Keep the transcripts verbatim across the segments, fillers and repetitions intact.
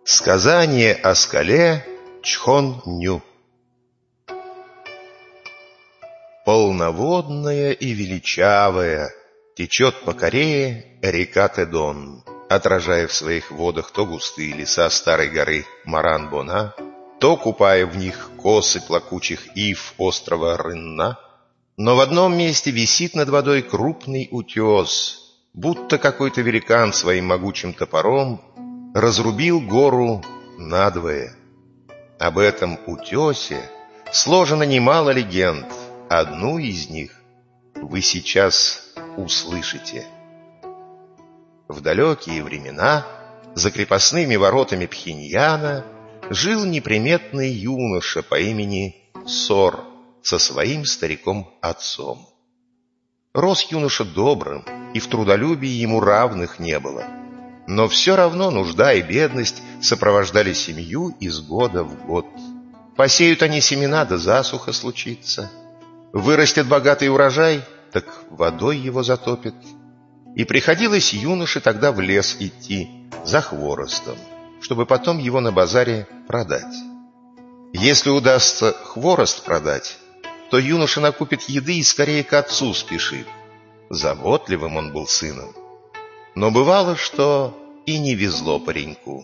Сказание о скале Чхон-Ню. Полноводная и величавая течет по Корее река Тэдон, отражая в своих водах то густые леса старой горы Маран-Бона, то купая в них косы плакучих ив острова Рынна. Но в одном месте висит над водой крупный утес, будто какой-то великан своим могучим топором разрубил гору надвое. Об этом утесе сложено немало легенд. Одну из них вы сейчас услышите. В далекие времена за крепостными воротами Пхеньяна жил неприметный юноша по имени Сор со своим стариком-отцом. Рос юноша добрым, и в трудолюбии ему равных не было. Но все равно нужда и бедность сопровождали семью из года в год. Посеют они семена, да засуха случится. Вырастет богатый урожай, так водой его затопит. И приходилось юноше тогда в лес идти за хворостом, чтобы потом его на базаре продать. Если удастся хворост продать, то юноша накупит еды и скорее к отцу спешит. Заботливым он был сыном. Но бывало, что и не везло пареньку.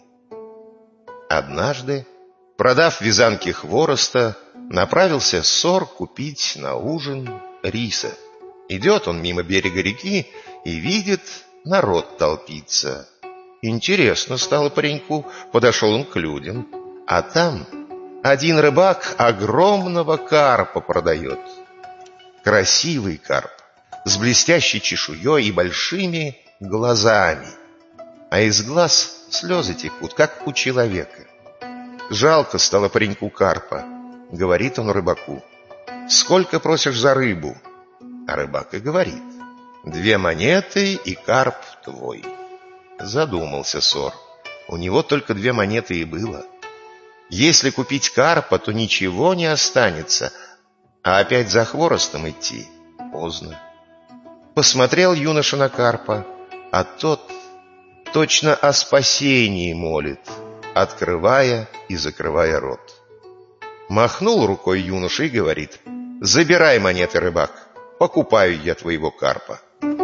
Однажды, продав вязанки хвороста, направился Сор купить на ужин риса. Идет он мимо берега реки и видит, народ толпится. Интересно стало пареньку, подошел он к людям, а там один рыбак огромного карпа продает. Красивый карп, с блестящей чешуей и большими глазами, а из глаз слезы текут, как у человека. Жалко стало пареньку карпа. Говорит он рыбаку: «Сколько просишь за рыбу?» А рыбак и говорит: «Две монеты, и карп твой». Задумался Сор. У него только две монеты и было. Если купить карпа, то ничего не останется, а опять за хворостом идти поздно. Посмотрел юноша на карпа, а тот точно о спасении молит, открывая и закрывая рот. Махнул рукой юноша и говорит: «Забирай монеты, рыбак, покупаю я твоего карпа».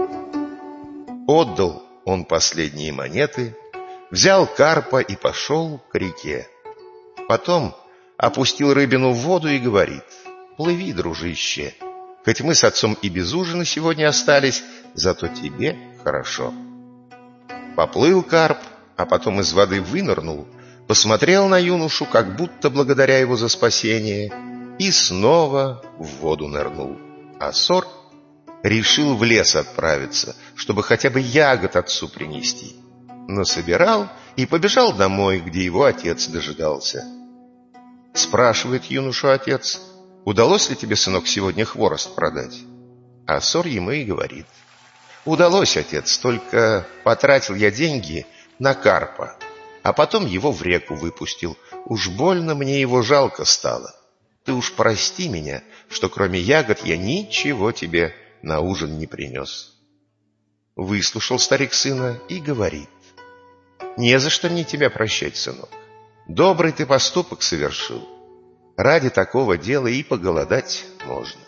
Отдал он последние монеты, взял карпа и пошел к реке. Потом опустил рыбину в воду и говорит: «Плыви, дружище, хоть мы с отцом и без ужина сегодня остались, зато тебе хорошо». Поплыл карп, а потом из воды вынырнул, посмотрел на юношу, как будто благодаря его за спасение, и снова в воду нырнул. А Сор решил в лес отправиться, чтобы хотя бы ягод отцу принести. Насобирал и побежал домой, где его отец дожидался. Спрашивает юношу отец: «Удалось ли тебе, сынок, сегодня хворост продать?» А Сор ему и говорит: «Удалось, отец, только потратил я деньги на карпа, а потом его в реку выпустил. Уж больно мне его жалко стало. Ты уж прости меня, что кроме ягод я ничего тебе на ужин не принес». Выслушал старик сына и говорит: «Не за что мне тебя прощать, сынок. Добрый ты поступок совершил. Ради такого дела и поголодать можно».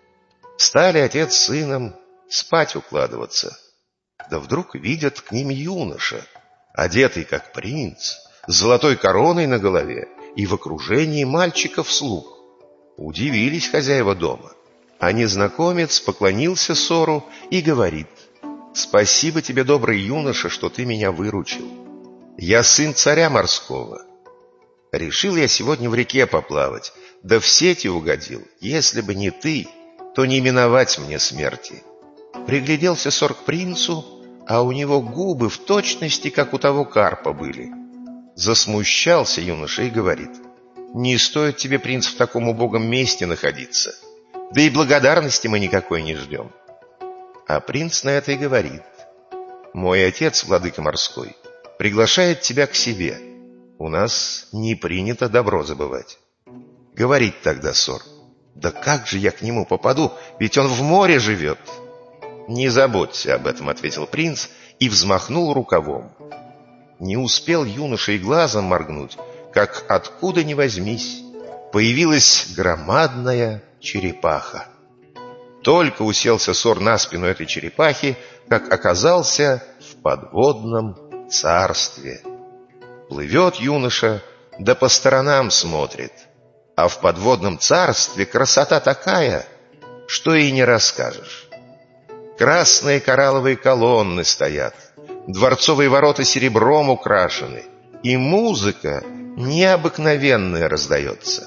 Стали отец с сыном спать укладываться. Да вдруг видят к ним юноша, одетый как принц, с золотой короной на голове и в окружении мальчиков-слуг. Удивились хозяева дома, а незнакомец поклонился Сору и говорит: «Спасибо тебе, добрый юноша, что ты меня выручил. Я сын царя морского. Решил я сегодня в реке поплавать, да в сети угодил. Если бы не ты, то не миновать мне смерти». Пригляделся Сор к принцу, а у него губы в точности, как у того карпа, были. Засмущался юноша и говорит: «Не стоит тебе, принц, в таком убогом месте находиться. Да и благодарности мы никакой не ждем». А принц на это и говорит: «Мой отец, владыка морской, приглашает тебя к себе. У нас не принято добро забывать». Говорит тогда Сор: «Да как же я к нему попаду, ведь он в море живет». «Не заботься об этом», — ответил принц и взмахнул рукавом. Не успел юноша и глазом моргнуть, как откуда ни возьмись появилась громадная черепаха. Только уселся Сор на спину этой черепахи, как оказался в подводном царстве. Плывет юноша, да по сторонам смотрит, а в подводном царстве красота такая, что и не расскажешь. Красные коралловые колонны стоят, дворцовые ворота серебром украшены, и музыка необыкновенная раздается.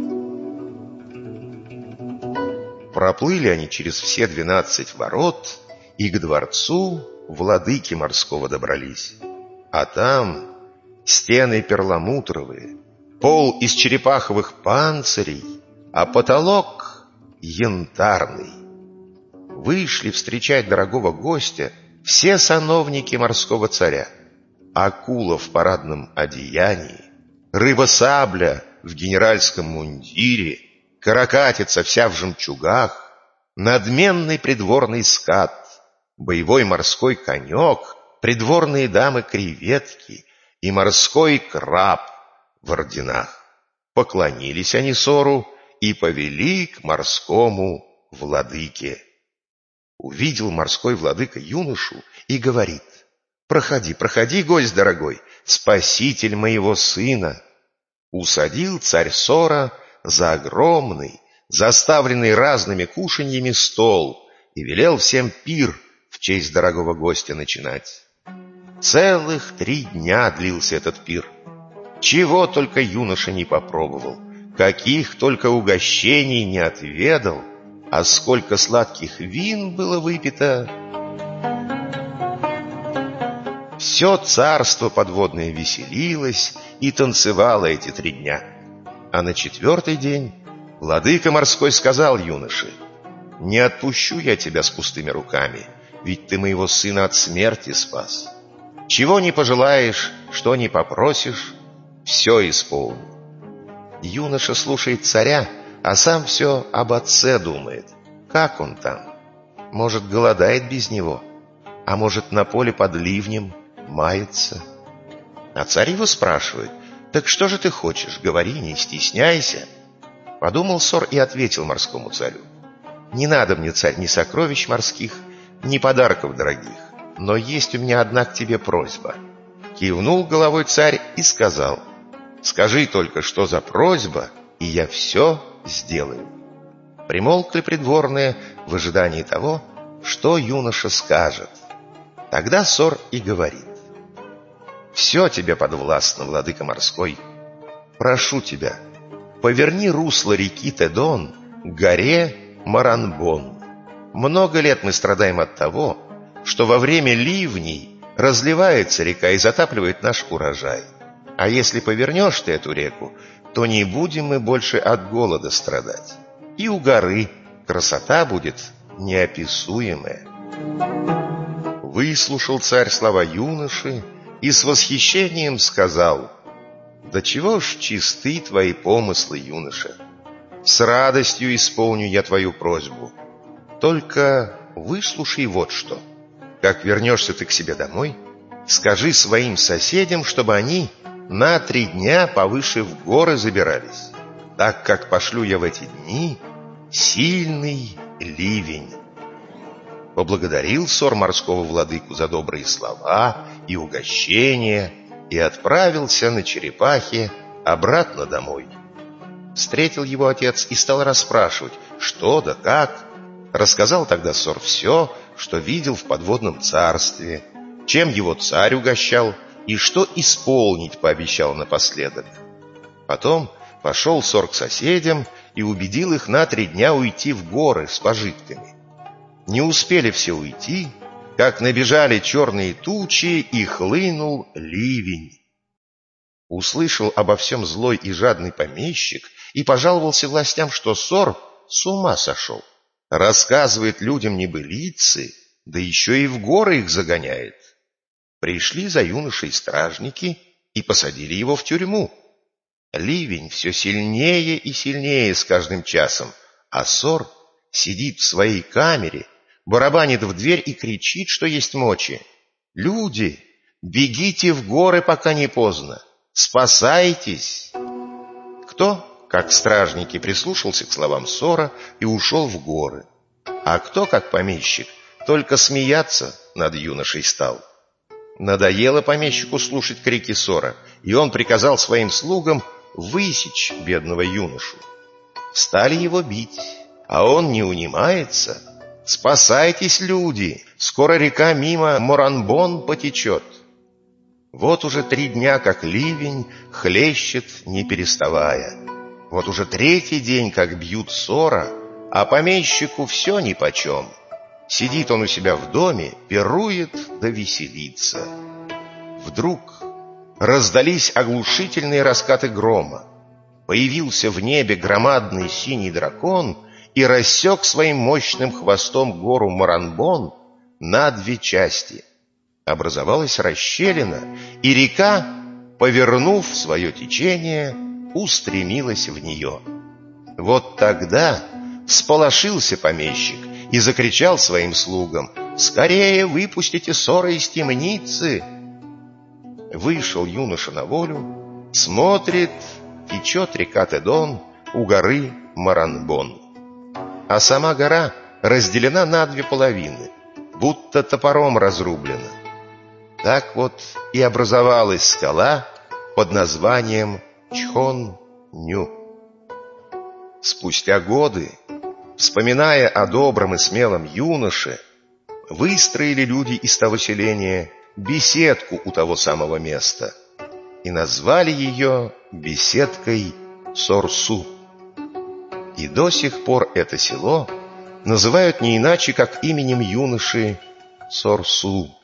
Проплыли они через все двенадцать ворот и к дворцу владыки морского добрались. А там стены перламутровые, пол из черепаховых панцирей, а потолок янтарный. Вышли встречать дорогого гостя все сановники морского царя. Акула в парадном одеянии, рыба-сабля в генеральском мундире, каракатица вся в жемчугах, надменный придворный скат, боевой морской конек, придворные дамы-креветки и морской краб в орденах. Поклонились они Сору и повели к морскому владыке. Увидел морской владыка юношу и говорит: «Проходи, проходи, гость дорогой, спаситель моего сына». Усадил царь Сора за огромный, заставленный разными кушаньями стол и велел всем пир в честь дорогого гостя начинать. Целых три дня длился этот пир. Чего только юноша не попробовал, каких только угощений не отведал, а сколько сладких вин было выпито. Все царство подводное веселилось и танцевало эти три дня. А на четвертый день владыка морской сказал юноше: «Не отпущу я тебя с пустыми руками, ведь ты моего сына от смерти спас. Чего не пожелаешь, что не попросишь, все исполню». Юноша слушает царя, а сам все об отце думает. Как он там? Может, голодает без него, а может, на поле под ливнем мается. А царь его спрашивает: «Так что же ты хочешь? Говори, не стесняйся». Подумал Сор и ответил морскому царю: «Не надо мне, царь, ни сокровищ морских, ни подарков дорогих, но есть у меня одна к тебе просьба». Кивнул головой царь и сказал: «Скажи только, что за просьба, и я все сделаю». Примолкли придворные в ожидании того, что юноша скажет. Тогда Сор и говорит: «Все тебе подвластно, владыка морской. Прошу тебя, поверни русло реки Тедон к горе Маранбон. Много лет мы страдаем от того, что во время ливней разливается река и затапливает наш урожай. А если повернешь ты эту реку, то не будем мы больше от голода страдать. И у горы красота будет неописуемая». Выслушал царь слова юноши и с восхищением сказал: «Да чего ж чисты твои помыслы, юноша! С радостью исполню я твою просьбу. Только выслушай вот что. Как вернешься ты к себе домой, скажи своим соседям, чтобы они на три дня повыше в горы забирались, так как пошлю я в эти дни сильный ливень». Поблагодарил Сор морского владыку за добрые слова и угощения и отправился на черепахе обратно домой. Встретил его отец и стал расспрашивать, что да как. Рассказал тогда Сор все, что видел в подводном царстве, чем его царь угощал и что исполнить пообещал напоследок. Потом пошел Сор к соседям и убедил их на три дня уйти в горы с пожитками. Не успели все уйти, как набежали черные тучи и хлынул ливень. Услышал обо всем злой и жадный помещик и пожаловался властям, что Сор с ума сошел. Рассказывает людям небылицы, да еще и в горы их загоняет. Пришли за юношей стражники и посадили его в тюрьму. Ливень все сильнее и сильнее с каждым часом, а Сор сидит в своей камере, барабанит в дверь и кричит, что есть мочи: «Люди, Бегите в горы, пока не поздно. Спасайтесь. Кто, как стражники, прислушался к словам Сора и ушел в горы. А кто, как помещик, только смеяться над юношей стал. Надоело помещику слушать крики Сора, и он приказал своим слугам высечь бедного юношу. Стали его бить, а он не унимается. «Спасайтесь, люди! Скоро река мимо Моранбон потечет». Вот уже три дня, как ливень хлещет, не переставая. Вот уже третий день, как бьют Сора, а помещику все нипочем. Сидит он у себя в доме, пирует да веселится. Вдруг раздались оглушительные раскаты грома. Появился в небе громадный синий дракон и рассек своим мощным хвостом гору Моранбон на две части. Образовалась расщелина, и река, повернув свое течение, устремилась в нее. Вот тогда всполошился помещик и закричал своим слугам: «Скорее выпустите Сора из темницы!» Вышел юноша на волю, смотрит, течет река Тедон у горы Моранбон. А сама гора разделена на две половины, будто топором разрублена. Так вот и образовалась скала под названием Чхон-Ню. Спустя годы, вспоминая о добром и смелом юноше, выстроили люди из того селения беседку у того самого места и назвали ее беседкой Сорсу. И до сих пор это село называют не иначе, как именем юноши Сорсу.